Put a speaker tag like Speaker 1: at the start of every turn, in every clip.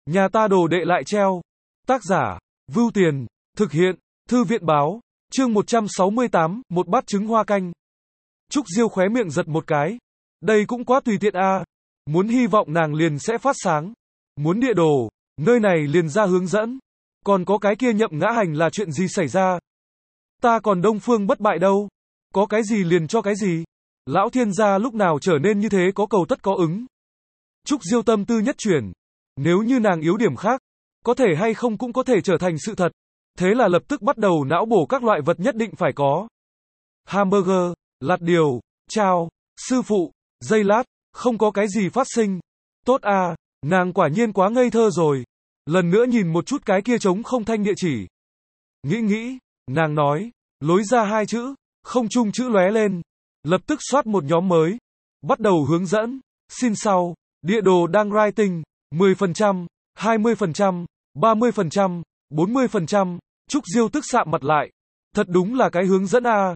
Speaker 1: Nhà ta đồ đệ lại treo. Tác giả, Vưu Tiền, thực hiện, Thư viện báo, chương 168, một bát trứng hoa canh. Trúc Diêu khóe miệng giật một cái. Đây cũng quá tùy tiện a. Muốn hy vọng nàng liền sẽ phát sáng. Muốn địa đồ, nơi này liền ra hướng dẫn. Còn có cái kia nhậm ngã hành là chuyện gì xảy ra? Ta còn Đông Phương bất bại đâu. Có cái gì liền cho cái gì. Lão thiên gia lúc nào trở nên như thế, có cầu tất có ứng. Trúc Diêu tâm tư nhất chuyển. Nếu như nàng yếu điểm khác, có thể hay không cũng có thể trở thành sự thật. Thế là lập tức bắt đầu não bổ các loại vật nhất định phải có. Hamburger, lạt điều, chao, sư phụ, giây lát, không có cái gì phát sinh. Tốt à, nàng quả nhiên quá ngây thơ rồi. Lần nữa nhìn một chút cái kia trống không thanh địa chỉ. Nghĩ, nàng nói, lối ra hai chữ, không chung chữ lóe lên. Lập tức soát một nhóm mới. Bắt đầu hướng dẫn, xin sau, địa đồ đang writing, 10%, 20%, 30%, 40%, Trúc Diêu tức sạm mặt lại. Thật đúng là cái hướng dẫn a.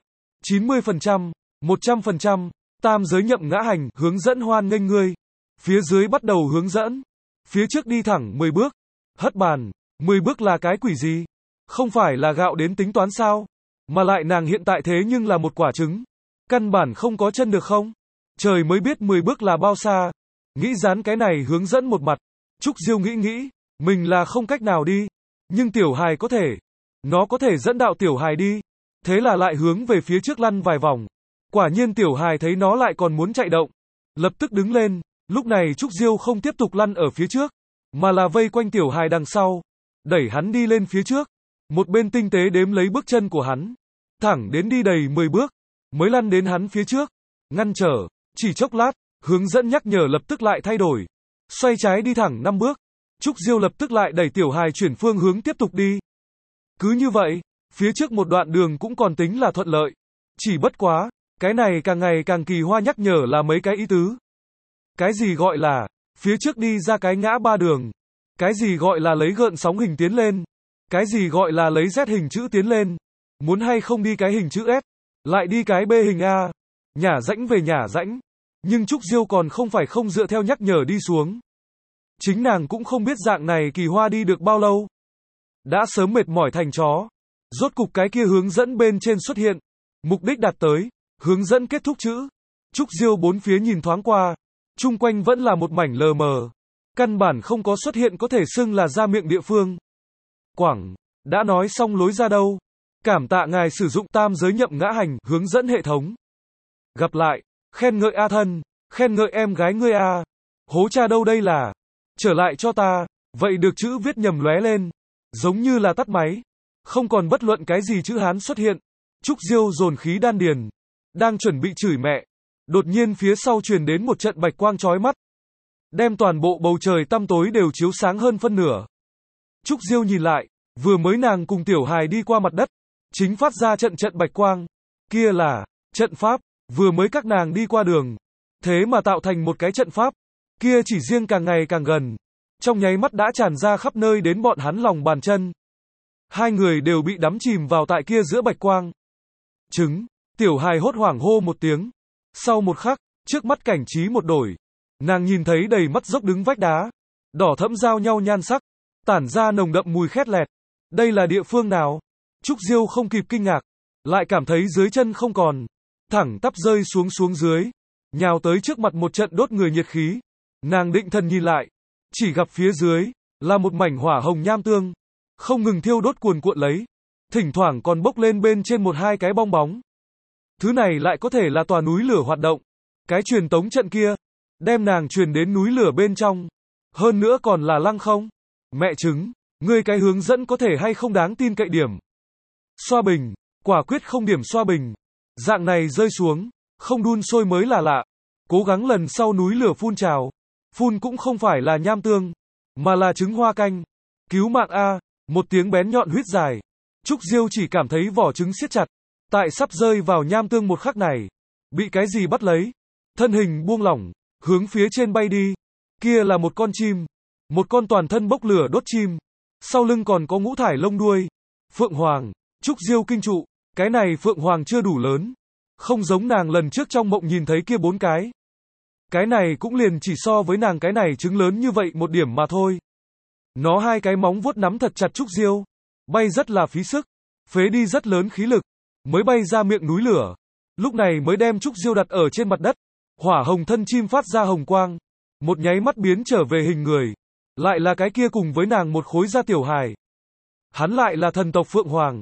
Speaker 1: 90%, 100%, tam giới nhậm ngã hành, hướng dẫn hoan nghênh ngươi. Phía dưới bắt đầu hướng dẫn. Phía trước đi thẳng 10 bước. Hất bàn, 10 bước là cái quỷ gì? Không phải là gạo đến tính toán sao? Mà lại nàng hiện tại thế nhưng là một quả trứng. Căn bản không có chân được không? Trời mới biết 10 bước là bao xa. Nghĩ dán cái này hướng dẫn một mặt. Trúc Diêu nghĩ, mình là không cách nào đi. Nhưng tiểu hài có thể. Nó có thể dẫn đạo tiểu hài đi. Thế là lại hướng về phía trước lăn vài vòng. Quả nhiên tiểu hài thấy nó lại còn muốn chạy động. Lập tức đứng lên. Lúc này Trúc Diêu không tiếp tục lăn ở phía trước, mà là vây quanh tiểu hài đằng sau. Đẩy hắn đi lên phía trước. Một bên tinh tế đếm lấy bước chân của hắn. Thẳng đến đi đầy 10 bước. Mới lăn đến hắn phía trước. Ngăn trở. Chỉ chốc lát. Hướng dẫn nhắc nhở lập tức lại thay đổi. Xoay trái đi thẳng 5 bước. Trúc Diêu lập tức lại đẩy tiểu hài chuyển phương hướng tiếp tục đi. Cứ như vậy, phía trước một đoạn đường cũng còn tính là thuận lợi. Chỉ bất quá, cái này càng ngày càng kỳ hoa nhắc nhở là mấy cái ý tứ. Cái gì gọi là, phía trước đi ra cái ngã ba đường. Cái gì gọi là lấy gợn sóng hình tiến lên. Cái gì gọi là lấy Z hình chữ tiến lên. Muốn hay không đi cái hình chữ S, lại đi cái B hình A. Nhả rãnh về nhả rãnh. Nhưng Trúc Diêu còn không phải không dựa theo nhắc nhở đi xuống. Chính nàng cũng không biết dạng này kỳ hoa đi được bao lâu. Đã sớm mệt mỏi thành chó. Rốt cục cái kia hướng dẫn bên trên xuất hiện. Mục đích đạt tới. Hướng dẫn kết thúc chữ. Trúc Diêu bốn phía nhìn thoáng qua. Chung quanh vẫn là một mảnh lờ mờ. Căn bản không có xuất hiện có thể xưng là ra miệng địa phương. Quảng, đã nói xong lối ra đâu. Cảm tạ ngài sử dụng tam giới nhậm ngã hành, hướng dẫn hệ thống. Gặp lại, khen ngợi A thân, khen ngợi em gái ngươi A. Hố cha đâu đây là. Trở lại cho ta, vậy được chữ viết nhầm lóe lên. Giống như là tắt máy. Không còn bất luận cái gì chữ Hán xuất hiện. Trúc Diêu dồn khí đan điền. Đang chuẩn bị chửi mẹ. Đột nhiên phía sau truyền đến một trận bạch quang chói mắt. Đem toàn bộ bầu trời tăm tối đều chiếu sáng hơn phân nửa. Trúc Diêu nhìn lại, vừa mới nàng cùng tiểu hài đi qua mặt đất. Chính phát ra trận bạch quang. Kia là, trận pháp, vừa mới các nàng đi qua đường. Thế mà tạo thành một cái trận pháp. Kia chỉ riêng càng ngày càng gần. Trong nháy mắt đã tràn ra khắp nơi đến bọn hắn lòng bàn chân. Hai người đều bị đắm chìm vào tại kia giữa bạch quang. Trứng, tiểu hài hốt hoảng hô một tiếng. Sau một khắc, trước mắt cảnh trí một đổi. Nàng nhìn thấy đầy mắt dốc đứng vách đá. Đỏ thẫm giao nhau nhan sắc. Tản ra nồng đậm mùi khét lẹt. Đây là địa phương nào? Trúc Diêu không kịp kinh ngạc. Lại cảm thấy dưới chân không còn. Thẳng tắp rơi xuống dưới. Nhào tới trước mặt một trận đốt người nhiệt khí. Nàng định thần nhìn lại. Chỉ gặp phía dưới, là một mảnh hỏa hồng nham tương. Không ngừng thiêu đốt cuồn cuộn lấy. Thỉnh thoảng còn bốc lên bên trên một hai cái bong bóng. Thứ này lại có thể là tòa núi lửa hoạt động. Cái truyền tống trận kia, đem nàng truyền đến núi lửa bên trong. Hơn nữa còn là lăng không. Mẹ chứng, ngươi cái hướng dẫn có thể hay không đáng tin cậy điểm. Xoa bình, quả quyết không điểm xoa bình. Dạng này rơi xuống, không đun sôi mới là lạ. Cố gắng lần sau núi lửa phun trào. Phun cũng không phải là nham tương, mà là trứng hoa canh. Cứu mạng A, một tiếng bén nhọn huýt dài. Trúc Diêu chỉ cảm thấy vỏ trứng siết chặt. Tại sắp rơi vào nham tương một khắc này. Bị cái gì bắt lấy. Thân hình buông lỏng, hướng phía trên bay đi. Kia là một con chim. Một con toàn thân bốc lửa đốt chim. Sau lưng còn có ngũ thải lông đuôi. Phượng Hoàng, Trúc Diêu kinh trụ. Cái này Phượng Hoàng chưa đủ lớn. Không giống nàng lần trước trong mộng nhìn thấy kia 4 cái. Cái này cũng liền chỉ so với nàng cái này trứng lớn như vậy một điểm mà thôi. Nó hai cái móng vuốt nắm thật chặt Trúc Diêu, bay rất là phí sức, phế đi rất lớn khí lực, mới bay ra miệng núi lửa. Lúc này mới đem Trúc Diêu đặt ở trên mặt đất. Hỏa hồng thân chim phát ra hồng quang, một nháy mắt biến trở về hình người. Lại là cái kia cùng với nàng một khối da tiểu hài. Hắn lại là thần tộc Phượng Hoàng.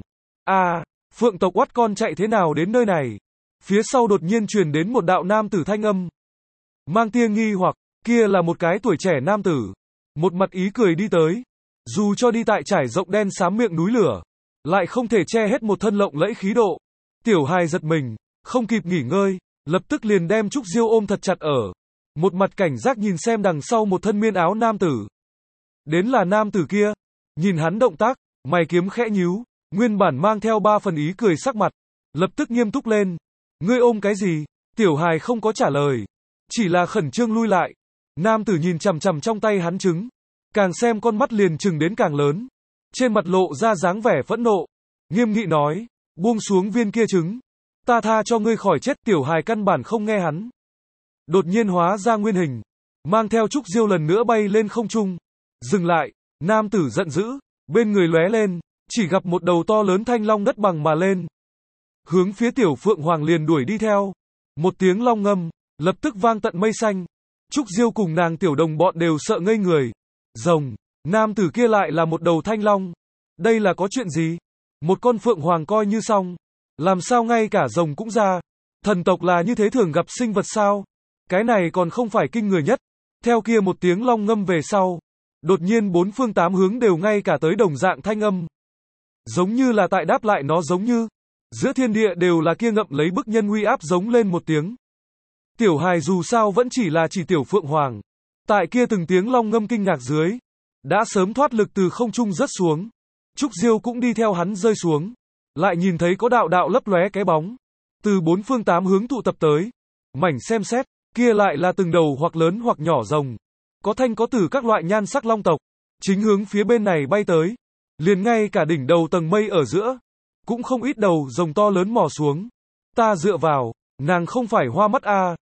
Speaker 1: Phượng tộc oắt con chạy thế nào đến nơi này? Phía sau đột nhiên truyền đến một đạo nam tử thanh âm. Mang tia nghi hoặc, kia là một cái tuổi trẻ nam tử. Một mặt ý cười đi tới. Dù cho đi tại trải rộng đen xám miệng núi lửa, lại không thể che hết một thân lộng lẫy khí độ. Tiểu hài giật mình, không kịp nghỉ ngơi, lập tức liền đem Trúc Diêu ôm thật chặt ở. Một mặt cảnh giác nhìn xem đằng sau một thân miên áo nam tử. Đến là nam tử kia, nhìn hắn động tác, mày kiếm khẽ nhíu, nguyên bản mang theo 3 phần ý cười sắc mặt, lập tức nghiêm túc lên. Ngươi ôm cái gì? Tiểu hài không có trả lời, chỉ là khẩn trương lui lại. Nam tử nhìn chằm chằm trong tay hắn trứng, càng xem con mắt liền trừng đến càng lớn, trên mặt lộ ra dáng vẻ phẫn nộ, nghiêm nghị nói, buông xuống viên kia trứng, ta tha cho ngươi khỏi chết. Tiểu hài căn bản không nghe hắn, đột nhiên hóa ra nguyên hình, mang theo Trúc Diêu lần nữa bay lên không trung. Dừng lại, nam tử giận dữ, bên người lóe lên, chỉ gặp một đầu to lớn thanh long đất bằng mà lên, hướng phía tiểu Phượng Hoàng liền đuổi đi theo. Một tiếng long ngâm, lập tức vang tận mây xanh. Trúc Diêu cùng nàng tiểu đồng bọn đều sợ ngây người. Rồng, nam tử kia lại là một đầu thanh long. Đây là có chuyện gì? Một con Phượng Hoàng coi như xong, làm sao ngay cả rồng cũng ra? Thần tộc là như thế thường gặp sinh vật sao? Cái này còn không phải kinh người nhất. Theo kia một tiếng long ngâm về sau, đột nhiên 4 phương 8 hướng đều ngay cả tới đồng dạng thanh âm. Giống như là tại đáp lại nó, giống như giữa thiên địa đều là kia ngậm lấy bức nhân uy áp giống lên một tiếng. Tiểu hài dù sao vẫn chỉ là chỉ tiểu Phượng Hoàng, tại kia từng tiếng long ngâm kinh ngạc dưới, đã sớm thoát lực từ không trung rớt xuống. Trúc Diêu cũng đi theo hắn rơi xuống, lại nhìn thấy có đạo đạo lấp lóe cái bóng, từ 4 phương 8 hướng tụ tập tới. Mảnh xem xét, kia lại là từng đầu hoặc lớn hoặc nhỏ rồng, có thanh có tử các loại nhan sắc long tộc, chính hướng phía bên này bay tới. Liền ngay cả đỉnh đầu tầng mây ở giữa, cũng không ít đầu rồng to lớn mò xuống. Ta dựa vào, nàng không phải hoa mắt a?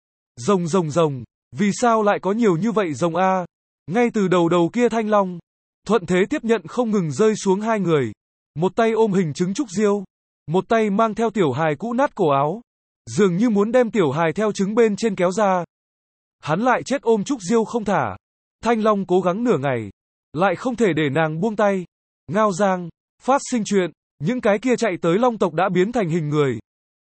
Speaker 1: Rồng, vì sao lại có nhiều như vậy rồng a? Ngay từ đầu kia thanh long, thuận thế tiếp nhận không ngừng rơi xuống hai người. Một tay ôm hình trứng Trúc Diêu, một tay mang theo tiểu hài cũ nát cổ áo, dường như muốn đem tiểu hài theo trứng bên trên kéo ra. Hắn lại chết ôm Trúc Diêu không thả. Thanh long cố gắng nửa ngày, lại không thể để nàng buông tay. Ngao Giang, phát sinh chuyện, những cái kia chạy tới long tộc đã biến thành hình người,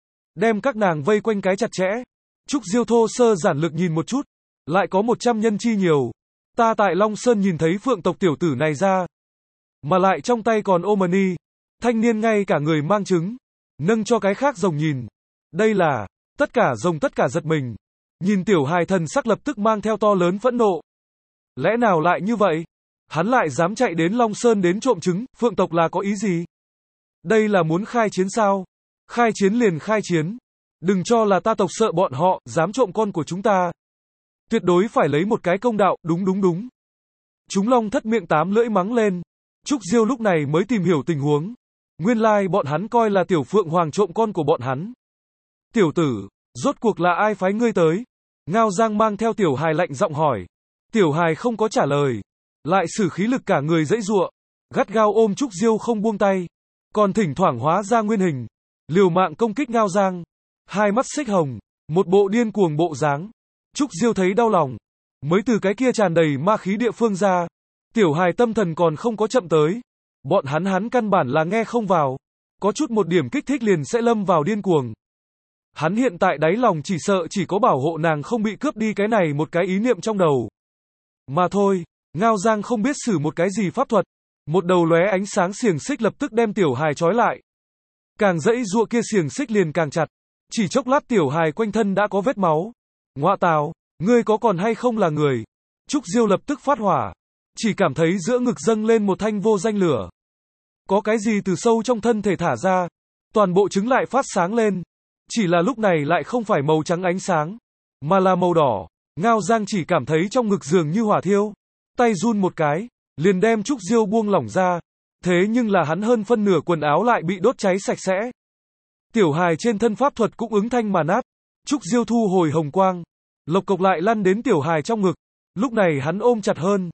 Speaker 1: đem các nàng vây quanh cái chặt chẽ. Trúc Diêu thô sơ giản lược nhìn một chút, lại có 100 nhân chi nhiều. Ta tại Long Sơn nhìn thấy Phượng tộc tiểu tử này ra, mà lại trong tay còn ôm mani. Thanh niên ngay cả người mang trứng, nâng cho cái khác rồng nhìn. Đây là, tất cả rồng tất cả giật mình. Nhìn tiểu hài thần sắc lập tức mang theo to lớn phẫn nộ. Lẽ nào lại như vậy? Hắn lại dám chạy đến Long Sơn đến trộm trứng, Phượng tộc là có ý gì? Đây là muốn khai chiến sao? Khai chiến liền khai chiến. Đừng cho là ta tộc sợ bọn họ, dám trộm con của chúng ta. Tuyệt đối phải lấy một cái công đạo, đúng. Chúng long thất miệng tám lưỡi mắng lên. Trúc Diêu lúc này mới tìm hiểu tình huống. Nguyên lai bọn hắn coi là tiểu Phượng Hoàng trộm con của bọn hắn. Tiểu tử, rốt cuộc là ai phái ngươi tới? Ngao Giang mang theo tiểu hài lạnh giọng hỏi. Tiểu hài không có trả lời, lại sử khí lực cả người dãy giụa, gắt gao ôm Trúc Diêu không buông tay, còn thỉnh thoảng hóa ra nguyên hình, liều mạng công kích Ngao Giang. Hai mắt xích hồng, một bộ điên cuồng bộ dáng. Trúc Diêu thấy đau lòng, mới từ cái kia tràn đầy ma khí địa phương ra. Tiểu hài tâm thần còn không có chậm tới, bọn hắn căn bản là nghe không vào, có chút một điểm kích thích liền sẽ lâm vào điên cuồng. Hắn hiện tại đáy lòng chỉ sợ chỉ có bảo hộ nàng không bị cướp đi cái này một cái ý niệm trong đầu mà thôi. Ngao Giang không biết sử một cái gì pháp thuật, một đầu lóe ánh sáng xiềng xích lập tức đem tiểu hài trói lại. Càng dãy giụa kia xiềng xích liền càng chặt, chỉ chốc lát tiểu hài quanh thân đã có vết máu. Ngoạ tào, ngươi có còn hay không là người? Trúc Diêu lập tức phát hỏa, chỉ cảm thấy giữa ngực dâng lên một thanh vô danh lửa. Có cái gì từ sâu trong thân thể thả ra, toàn bộ trứng lại phát sáng lên. Chỉ là lúc này lại không phải màu trắng ánh sáng, mà là màu đỏ. Ngao Giang chỉ cảm thấy trong ngực dường như hỏa thiêu, tay run một cái, liền đem Trúc Diêu buông lỏng ra. Thế nhưng là hắn hơn phân nửa quần áo lại bị đốt cháy sạch sẽ. Tiểu hài trên thân pháp thuật cũng ứng thanh mà nát. Trúc Diêu thu hồi hồng quang, lộc cộc lại lăn đến tiểu hài trong ngực. Lúc này hắn ôm chặt hơn,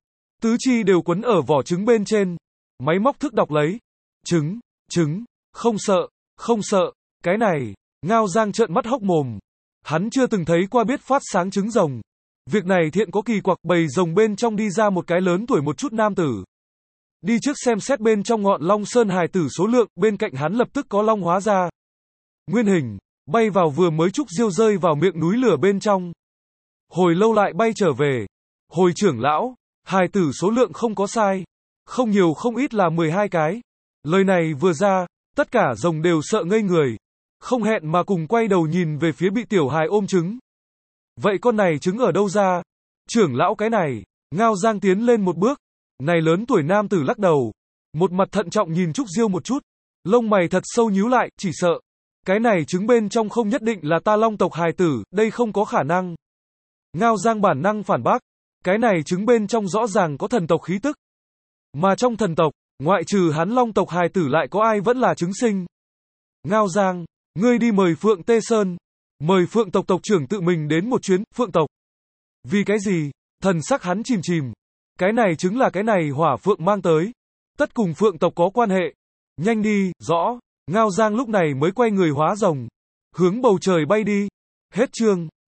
Speaker 1: tứ chi đều quấn ở vỏ trứng bên trên. Máy móc thức đọc lấy. Trứng, không sợ, cái này, Ngao Giang trợn mắt hốc mồm. Hắn chưa từng thấy qua biết phát sáng trứng rồng. Việc này thiện có kỳ quặc, bầy rồng bên trong đi ra một cái lớn tuổi một chút nam tử. Đi trước xem xét bên trong ngọn Long Sơn hài tử số lượng, bên cạnh hắn lập tức có long hóa ra. Nguyên hình, bay vào vừa mới Trúc Diêu rơi vào miệng núi lửa bên trong. Hồi lâu lại bay trở về. Hồi trưởng lão, hài tử số lượng không có sai. Không nhiều không ít là 12 cái. Lời này vừa ra, tất cả rồng đều sợ ngây người. Không hẹn mà cùng quay đầu nhìn về phía bị tiểu hài ôm trứng. Vậy con này trứng ở đâu ra? Trưởng lão cái này, Ngao Giang tiến lên một bước. Này lớn tuổi nam tử lắc đầu. Một mặt thận trọng nhìn Trúc Diêu một chút. Lông mày thật sâu nhíu lại, chỉ sợ. Cái này trứng bên trong không nhất định là ta long tộc hài tử, đây không có khả năng. Ngao Giang bản năng phản bác. Cái này trứng bên trong rõ ràng có thần tộc khí tức. Mà trong thần tộc, ngoại trừ hắn long tộc hài tử lại có ai vẫn là trứng sinh. Ngao Giang, ngươi đi mời Phượng Tê Sơn. Mời Phượng tộc tộc trưởng tự mình đến một chuyến, Phượng tộc. Vì cái gì? Thần sắc hắn chìm. Cái này chứng là cái này Hỏa Phượng mang tới. Tất cùng Phượng tộc có quan hệ. Nhanh đi, rõ. Ngao Giang lúc này mới quay người hóa rồng. Hướng bầu trời bay đi. Hết chương.